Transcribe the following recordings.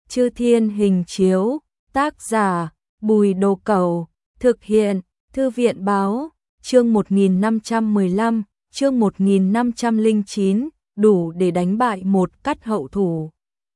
Chư Thiên Hình Chiếu, tác giả, Bùi Đồ Cẩu, thực hiện, Thư viện Báo, chương 1515, chương 1509, đủ để đánh bại một cắt hậu thủ.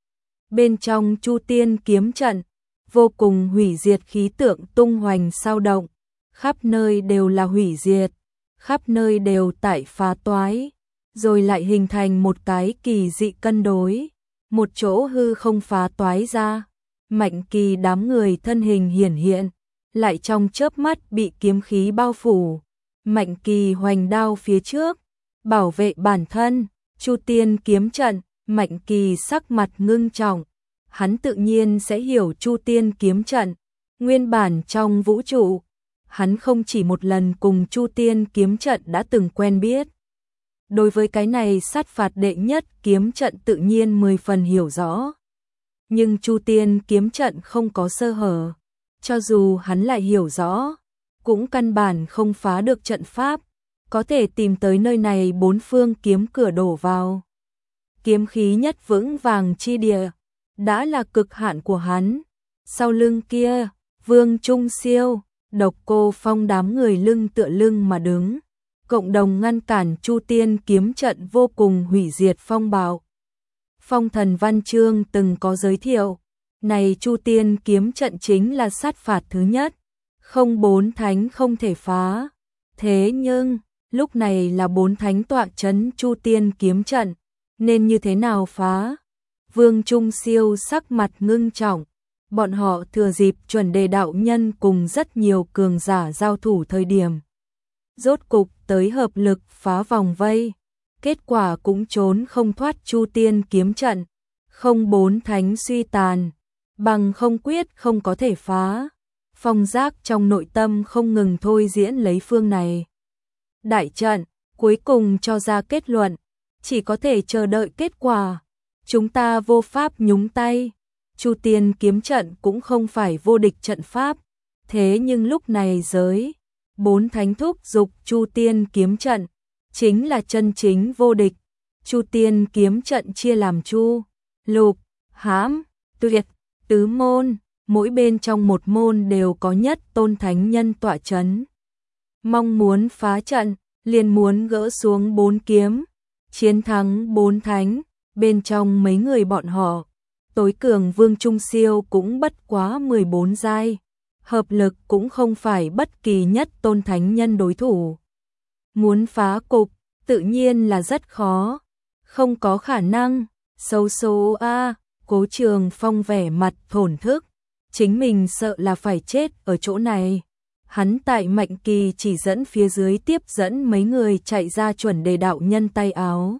Bên trong Chu Tiên kiếm trận, vô cùng hủy diệt khí tượng tung hoành sao động, khắp nơi đều là hủy diệt, khắp nơi đều tại phá toái, rồi lại hình thành một cái kỳ dị cân đối, một chỗ hư không phá toái ra, Mạnh Kỳ đám người thân hình hiển hiện, lại trong chớp mắt bị kiếm khí bao phủ. Mạnh Kỳ hoành đao phía trước, bảo vệ bản thân, Chu Tiên kiếm trận, Mạnh Kỳ sắc mặt ngưng trọng, hắn tự nhiên sẽ hiểu Chu Tiên kiếm trận, nguyên bản trong vũ trụ, hắn không chỉ một lần cùng Chu Tiên kiếm trận đã từng quen biết. Đối với cái này sát phạt đệ nhất kiếm trận tự nhiên 10 phần hiểu rõ. Nhưng Chu Tiên kiếm trận không có sơ hở, cho dù hắn lại hiểu rõ, cũng căn bản không phá được trận pháp, có thể tìm tới nơi này bốn phương kiếm cửa đổ vào. Kiếm khí nhất vững vàng chi địa, đã là cực hạn của hắn. Sau lưng kia, Vương Trung Siêu, Độc Cô Phong đám người lưng tựa lưng mà đứng, cộng đồng ngăn cản Chu Tiên kiếm trận vô cùng hủy diệt phong bạo. Phong Thần Văn Chương từng có giới thiệu, này Chu Tiên kiếm trận chính là sát phạt thứ nhất, không bốn thánh không thể phá. Thế nhưng, lúc này là bốn thánh tọa trấn Chu Tiên kiếm trận, nên như thế nào phá? Vương Trung Siêu sắc mặt ngưng trọng, bọn họ thừa dịp Chuẩn Đề đạo nhân cùng rất nhiều cường giả giao thủ thời điểm. Rốt cục tới hợp lực phá vòng vây, kết quả cũng trốn không thoát Chu Tiên kiếm trận, không bốn thánh suy tàn, bằng không quyết không có thể phá. Phong Giác trong nội tâm không ngừng thôi diễn lấy phương này. Đại trận, cuối cùng cho ra kết luận, chỉ có thể chờ đợi kết quả. Chúng ta vô pháp nhúng tay, Chu Tiên kiếm trận cũng không phải vô địch trận pháp, thế nhưng lúc này giới, bốn thánh thúc dục Chu Tiên kiếm trận, chính là chân chính vô địch. Chu Tiên kiếm trận chia làm Chu, Lục, Hãm, Tuyệt, tứ môn, mỗi bên trong một môn đều có nhất tôn thánh nhân tọa trấn. Mong muốn phá trận, liền muốn gỡ xuống bốn kiếm, chiến thắng bốn thánh, bên trong mấy người bọn họ, tối cường Vương Trung Siêu cũng bất quá 14 giai, hợp lực cũng không phải bất kỳ nhất tôn thánh nhân đối thủ. Muốn phá cục, tự nhiên là rất khó, không có khả năng. Xấu số a, Cố Trường Phong vẻ mặt thổn thức, chính mình sợ là phải chết ở chỗ này. Hắn tại Mạnh Kỳ chỉ dẫn phía dưới tiếp dẫn mấy người chạy ra Chuẩn Đề đạo nhân tay áo.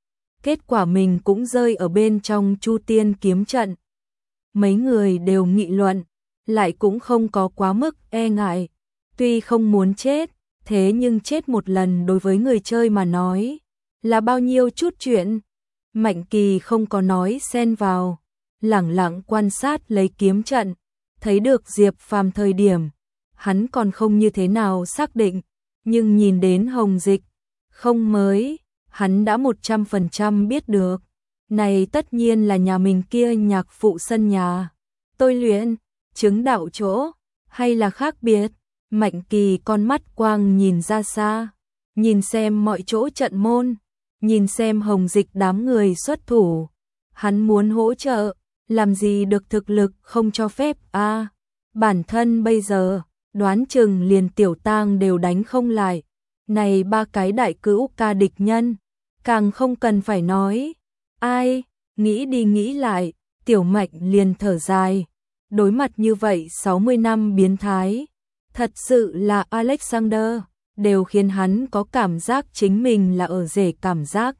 Kết quả mình cũng rơi ở bên trong Chu Tiên kiếm trận. Mấy người đều nghị luận, lại cũng không có quá mức e ngại. Tuy không muốn chết, thế nhưng chết một lần đối với người chơi mà nói, là bao nhiêu chút chuyện. Mạnh Kỳ không có nói xen vào, lẳng lặng quan sát lấy kiếm trận, thấy được Diệp Phàm thời điểm, hắn còn không như thế nào xác định, nhưng nhìn đến Hồng Dịch, không mới, hắn đã 100% biết được. Này tất nhiên là nhà mình kia nhạc phụ sân nhà, tôi luyện, chứng đạo chỗ, hay là khác biệt. Mạnh Kỳ con mắt quang nhìn ra xa, nhìn xem mọi chỗ trận môn, nhìn xem Hồng Dịch đám người xuất thủ, hắn muốn hỗ trợ, làm gì được thực lực không cho phép a. Bản thân bây giờ, đoán chừng liền tiểu tang đều đánh không lại, này ba cái đại cữu ca địch nhân, càng không cần phải nói. Ai, nghĩ đi nghĩ lại, Tiểu Mạnh liền thở dài, đối mặt như vậy 60 năm biến thái, thật sự là Alexander, đều khiến hắn có cảm giác chính mình là ở rể cảm giác.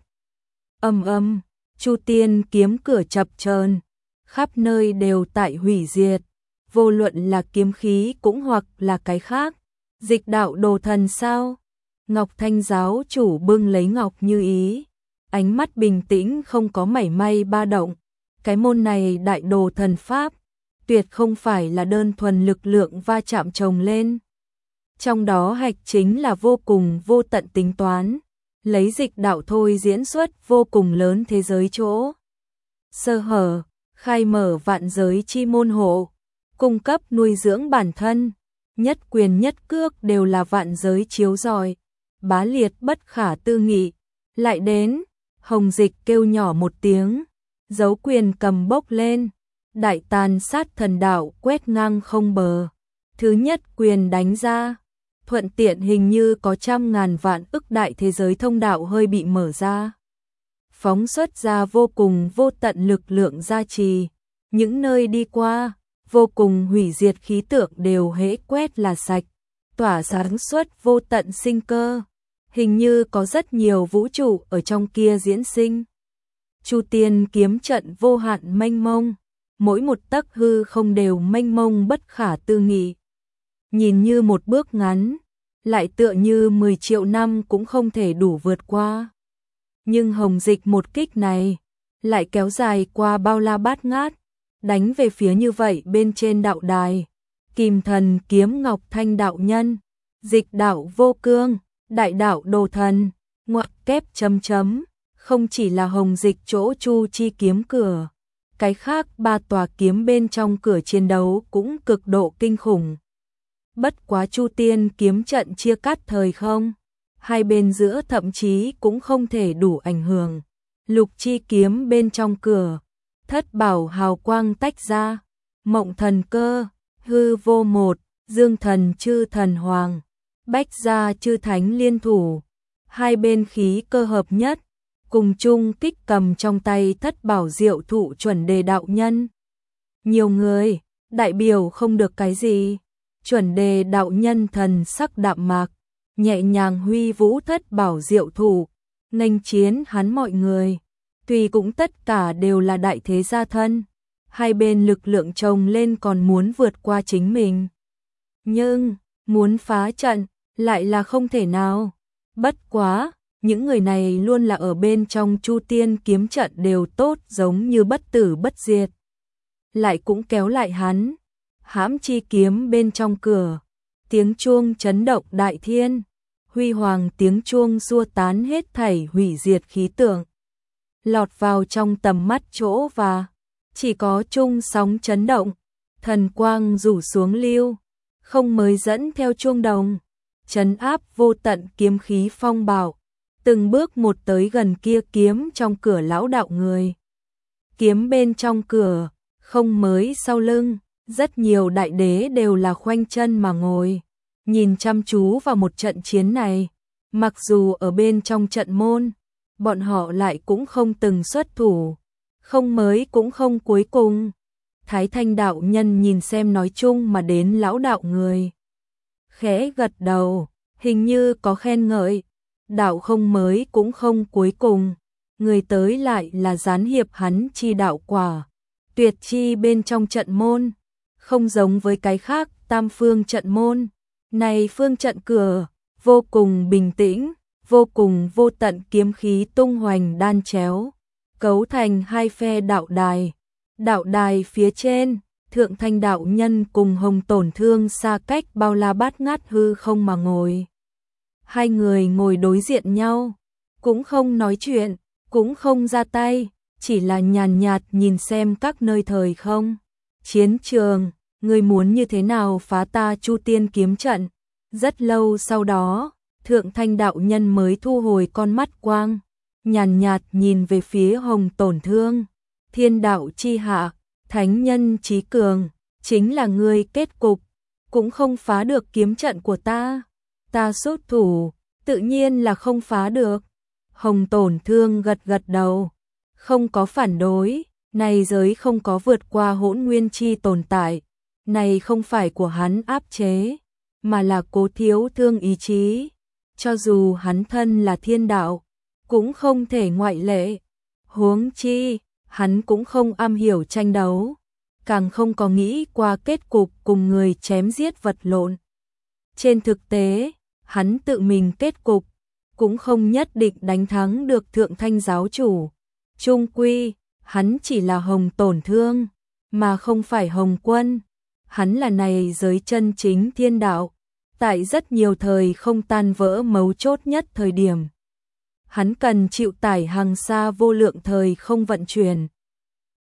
Chu Tiên kiếm cửa chập chờn, khắp nơi đều tại hủy diệt, vô luận là kiếm khí cũng hoặc là cái khác. Dịch đạo đồ thần sao? Ngọc Thanh giáo chủ bưng lấy Ngọc Như Ý, ánh mắt bình tĩnh không có mảy may ba động. Cái môn này đại đồ thần pháp, tuyệt không phải là đơn thuần lực lượng va chạm chồng lên. Trong đó hạch chính là vô cùng vô tận tính toán, lấy dịch đạo thôi diễn xuất vô cùng lớn thế giới chỗ. Sơ hở, khai mở vạn giới chi môn hộ, cung cấp nuôi dưỡng bản thân, nhất quyền nhất cước đều là vạn giới chiếu rọi, bá liệt bất khả tư nghị. Lại đến, Hồng Dịch kêu nhỏ một tiếng, dấu quyền cầm bốc lên, đại tàn sát thần đạo quét ngang không bờ. Thứ nhất quyền đánh ra, thuận tiện hình như có trăm ngàn vạn ức đại thế giới thông đạo hơi bị mở ra. Phóng xuất ra vô cùng vô tận lực lượng gia trì, những nơi đi qua, vô cùng hủy diệt khí tượng đều hễ quét là sạch, tỏa sáng suốt vô tận sinh cơ. Hình như có rất nhiều vũ trụ ở trong kia diễn sinh. Chu Tiên kiếm trận vô hạn mênh mông, mỗi một tấc hư không đều mênh mông bất khả tư nghị. Nhìn như một bước ngắn, lại tựa như 10 triệu năm cũng không thể đủ vượt qua. Nhưng Hồng Dịch một kích này, lại kéo dài qua bao la bát ngát, đánh về phía như vậy bên trên đạo đài. Kim Thần Kiếm Ngọc Thanh đạo nhân, Dịch đạo vô cương, đại đạo đồ thần, ngoặc kép chấm chấm, không chỉ là Hồng Dịch chỗ Chu Chi kiếm cửa, cái khác ba tòa kiếm bên trong cửa chiến đấu cũng cực độ kinh khủng. Bất quá Chu Tiên kiếm trận chia cắt thời không, hai bên giữa thậm chí cũng không thể đủ ảnh hưởng. Lục chi kiếm bên trong cửa, thất bảo hào quang tách ra, mộng thần cơ, hư vô một, dương thần chư thần hoàng, bách gia chư thánh liên thủ, hai bên khí cơ hợp nhất, cùng chung kích cầm trong tay thất bảo diệu thụ chuẩn đề đạo nhân. Nhiều người, đại biểu không được cái gì, chuẩn đề đạo nhân thần sắc đạm mạc, nhẹ nhàng huy vũ thất bảo diệu thụ, nghênh chiến hắn mọi người, tuy cũng tất cả đều là đại thế gia thân, hai bên lực lượng chồng lên còn muốn vượt qua chính mình. Nhưng, muốn phá trận, lại là không thể nào. Bất quá, những người này luôn là ở bên trong Chu Tiên kiếm trận đều tốt giống như bất tử bất diệt. Lại cũng kéo lại hắn, hãm chi kiếm bên trong cửa, tiếng chuông chấn động đại thiên, huy hoàng tiếng chuông xua tán hết thảy hủy diệt khí tượng, lọt vào trong tầm mắt chỗ và chỉ có chung sóng chấn động, thần quang rủ xuống lưu, không mới dẫn theo chuông đồng, trấn áp vô tận kiếm khí phong bạo, từng bước một tới gần kia kiếm trong cửa lão đạo người. Kiếm bên trong cửa, không mới sau lưng, rất nhiều đại đế đều là khoanh chân mà ngồi, nhìn chăm chú vào một trận chiến này, mặc dù ở bên trong trận môn, bọn họ lại cũng không từng xuất thủ, không mới cũng không cuối cùng. Thái Thanh đạo nhân nhìn xem nói chung mà đến lão đạo người, khẽ gật đầu, hình như có khen ngợi, đạo không mới cũng không cuối cùng, người tới lại là gián hiệp hắn chi đạo quả, tuyệt chi bên trong trận môn, không giống với cái khác tam phương trận môn, này phương trận cửa, vô cùng bình tĩnh, vô cùng vô tận kiếm khí tung hoành đan chéo, cấu thành hai phe đạo đài. Đạo đài phía trên, Thượng Thanh đạo nhân cùng Hồng Tổn Thương xa cách bao la bát ngát hư không mà ngồi. Hai người ngồi đối diện nhau, cũng không nói chuyện, cũng không ra tay, chỉ là nhàn nhạt nhìn xem các nơi thời không. Chiến trường, người muốn như thế nào phá ta Chu Tiên kiếm trận? Rất lâu sau đó, Thượng Thanh đạo nhân mới thu hồi con mắt quang, nhàn nhạt nhìn về phía Hồng Tổn Thương. Thiên đạo chi hạ, thánh nhân trí cường, chính là ngươi kết cục, cũng không phá được kiếm trận của ta. Ta xuất thủ, tự nhiên là không phá được. Hồng Tổn Thương gật gật đầu, không có phản đối, này giới không có vượt qua hỗn nguyên chi tồn tại, này không phải của hắn áp chế, mà là Cố Thiếu Thương ý chí. Cho dù hắn thân là thiên đạo, cũng không thể ngoại lệ. Huống chi, hắn cũng không am hiểu tranh đấu, càng không có nghĩ qua kết cục cùng người chém giết vật lộn. Trên thực tế, hắn tự mình kết cục, cũng không nhất định đánh thắng được Thượng Thanh giáo chủ. Chung quy, hắn chỉ là Hồng Tổn Thương, mà không phải Hồng Quân. Hắn là này giới chân chính thiên đạo, tại rất nhiều thời không tan vỡ mấu chốt nhất thời điểm. Hắn cần chịu tải hàng xa vô lượng thời không vận chuyển.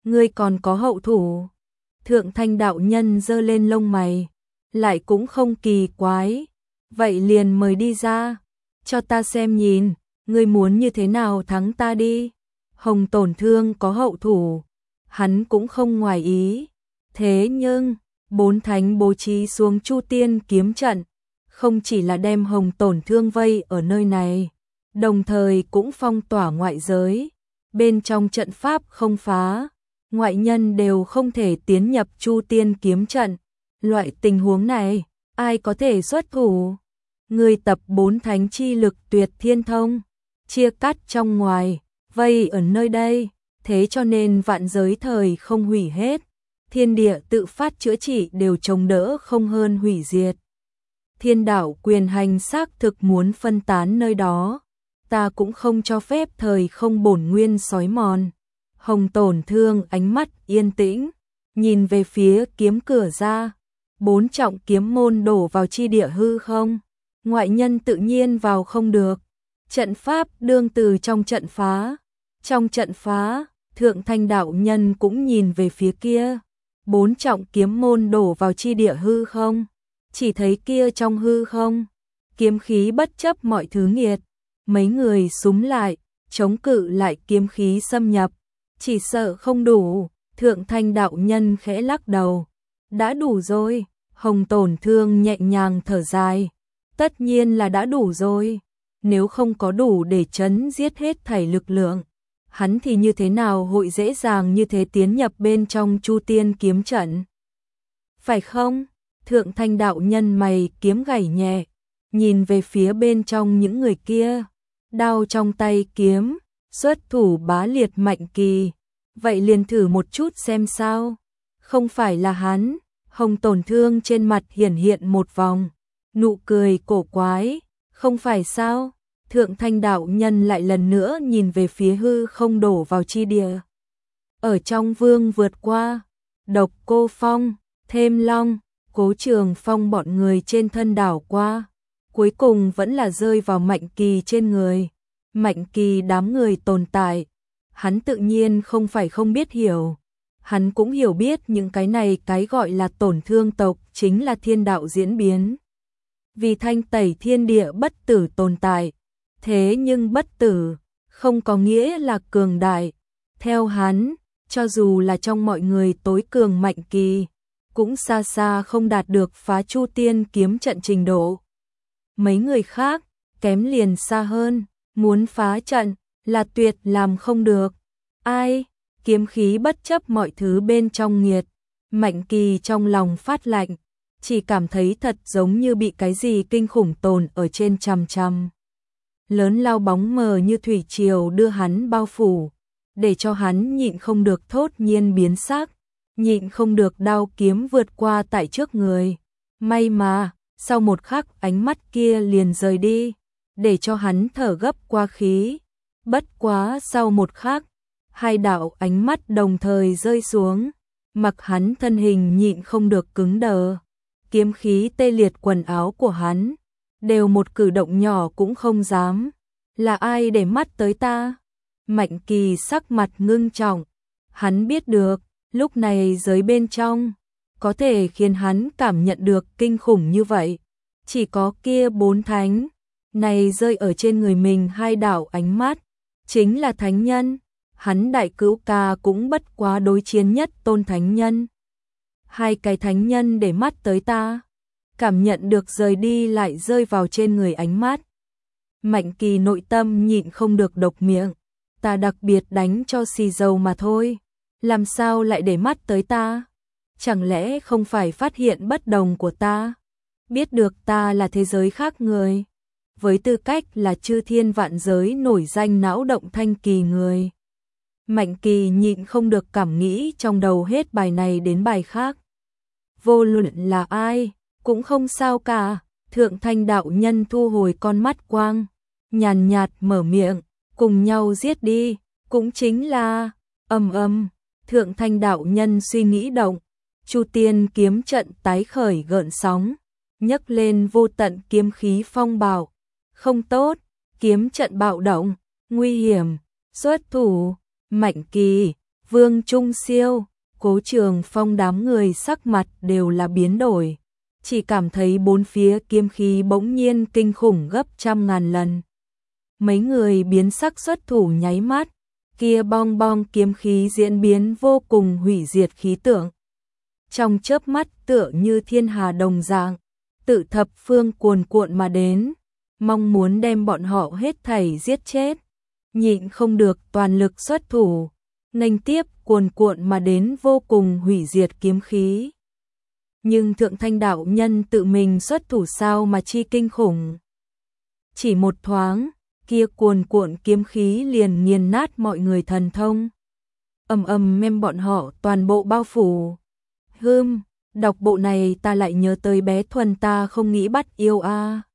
Ngươi còn có hậu thủ? Thượng Thanh đạo nhân giơ lên lông mày, lại cũng không kỳ quái, vậy liền mời đi ra, cho ta xem nhìn, ngươi muốn như thế nào thắng ta đi. Hồng Tổn Thương có hậu thủ, hắn cũng không ngoài ý, thế nhưng bốn thánh bố trí xuống Chu Tiên kiếm trận, không chỉ là đem Hồng Tổn Thương vây ở nơi này, đồng thời cũng phong tỏa ngoại giới, bên trong trận pháp không phá, ngoại nhân đều không thể tiến nhập Chu Tiên kiếm trận. Loại tình huống này, ai có thể xuất thủ? Người tập bốn thánh chi lực Tuyệt Thiên Thông, chia cắt trong ngoài, vây ở nơi đây, thế cho nên vạn giới thời không hủy hết, thiên địa tự phát chữa trị đều chống đỡ không hơn hủy diệt. Thiên đạo quyền hành xác thực muốn phân tán nơi đó, ta cũng không cho phép thời không bổn nguyên xói mòn. Hồng Tổn Thương ánh mắt yên tĩnh, nhìn về phía kiếm cửa ra, bốn trọng kiếm môn đổ vào chi địa hư không, ngoại nhân tự nhiên vào không được. Trận pháp đương từ trong trận phá, trong trận phá, Thượng Thanh đạo nhân cũng nhìn về phía kia, bốn trọng kiếm môn đổ vào chi địa hư không, chỉ thấy kia trong hư không, kiếm khí bất chấp mọi thứ nghiệt, mấy người súng lại, chống cự lại kiếm khí xâm nhập, chỉ sợ không đủ. Thượng Thanh đạo nhân khẽ lắc đầu, đã đủ rồi. Hồng Tổn Thương nhẹ nhàng thở dài, tất nhiên là đã đủ rồi, nếu không có đủ để chấn giết hết thảy lực lượng, hắn thì như thế nào hội dễ dàng như thế tiến nhập bên trong Chu Tiên kiếm trận. Phải không? Thượng Thanh đạo nhân mày kiếm gảy nhẹ, nhìn về phía bên trong những người kia, đao trong tay kiếm, xuất thủ bá liệt Mạnh Kỳ, vậy liền thử một chút xem sao. Không phải là hắn. Hồng Tổn Thương trên mặt hiển hiện một vòng nụ cười cổ quái, không phải sao? Thượng Thanh đạo nhân lại lần nữa nhìn về phía hư không đổ vào chi địa. Ở trong vương vượt qua, Độc Cô Phong, Thêm Long, Cố Trường Phong bọn người trên thân đảo qua, cuối cùng vẫn là rơi vào Mạnh Kỳ trên người. Mạnh Kỳ đám người tồn tại, hắn tự nhiên không phải không biết hiểu. Hắn cũng hiểu biết những cái này cái gọi là tổn thương tộc chính là thiên đạo diễn biến. Vì thanh tẩy thiên địa bất tử tồn tại. Thế nhưng bất tử không có nghĩa là cường đại. Theo hắn, cho dù là trong mọi người tối cường Mạnh Kỳ, cũng xa xa không đạt được phá Chu Tiên kiếm trận trình độ. Mấy người khác, kém liền xa hơn, muốn phá trận là tuyệt làm không được. Ai? Kiếm khí bất chấp mọi thứ bên trong nghiệt, Mạnh Kỳ trong lòng phát lạnh, chỉ cảm thấy thật giống như bị cái gì kinh khủng tồn ở trên chằm chằm. Lớn lao bóng mờ như thủy triều đưa hắn bao phủ, để cho hắn nhịn không được thốt nhiên biến sắc, nhịn không được đao kiếm vượt qua tại trước người. May mà, sau một khắc ánh mắt kia liền rời đi, để cho hắn thở gấp qua khí. Bất quá sau một khắc, hai đạo ánh mắt đồng thời rơi xuống, mặc hắn thân hình nhịn không được cứng đờ, kiếm khí tê liệt quần áo của hắn, đều một cử động nhỏ cũng không dám. Là ai để mắt tới ta? Mạnh Kỳ sắc mặt ngưng trọng, hắn biết được, lúc này giới bên trong, có thể khiến hắn cảm nhận được kinh khủng như vậy, chỉ có kia bốn thánh, này rơi ở trên người mình hai đạo ánh mắt, chính là thánh nhân. Hắn đại cữu ca cũng bất quá đối chiến nhất tôn thánh nhân. Hai cái thánh nhân để mắt tới ta, cảm nhận được rời đi lại rơi vào trên người ánh mắt. Mạnh Kỳ nội tâm nhịn không được độc miệng, ta đặc biệt đánh cho xì dầu mà thôi, làm sao lại để mắt tới ta? Chẳng lẽ không phải phát hiện bất đồng của ta? Biết được ta là thế giới khác người, với tư cách là chư thiên vạn giới nổi danh não động thanh kỳ người. Mạnh Kỳ nhịn không được cảm nghĩ trong đầu hết bài này đến bài khác. Vô luận là ai, cũng không sao cả. Thượng Thanh đạo nhân thu hồi con mắt quang, nhàn nhạt mở miệng, cùng nhau giết đi, cũng chính là Thượng Thanh đạo nhân suy nghĩ động, Chu Tiên kiếm trận tái khởi gợn sóng, nhấc lên vô tận kiếm khí phong bạo. Không tốt, kiếm trận bạo động, nguy hiểm, xuất thủ. Mạnh Kỳ Vương Trung Siêu, Cố Trường Phong đám người sắc mặt đều là biến đổi, chỉ cảm thấy bốn phía kiếm khí bỗng nhiên kinh khủng gấp trăm ngàn lần. Mấy người biến sắc xuất thủ nháy mắt, kia bong bong kiếm khí diễn biến vô cùng hủy diệt khí tượng. Trong chớp mắt tựa như thiên hà đồng dạng, tự thập phương cuồn cuộn mà đến, mong muốn đem bọn họ hết thảy giết chết. Nhịn không được toàn lực xuất thủ, nghênh tiếp cuồn cuộn mà đến vô cùng hủy diệt kiếm khí. Nhưng Thượng Thanh đạo nhân tự mình xuất thủ sao mà chi kinh khủng. Chỉ một thoáng, kia cuồn cuộn kiếm khí liền nghiền nát mọi người thần thông. Ầm ầm đem bọn họ toàn bộ bao phủ. Đọc bộ này ta lại nhớ tới bé Thuần ta không nghĩ bắt yêu a.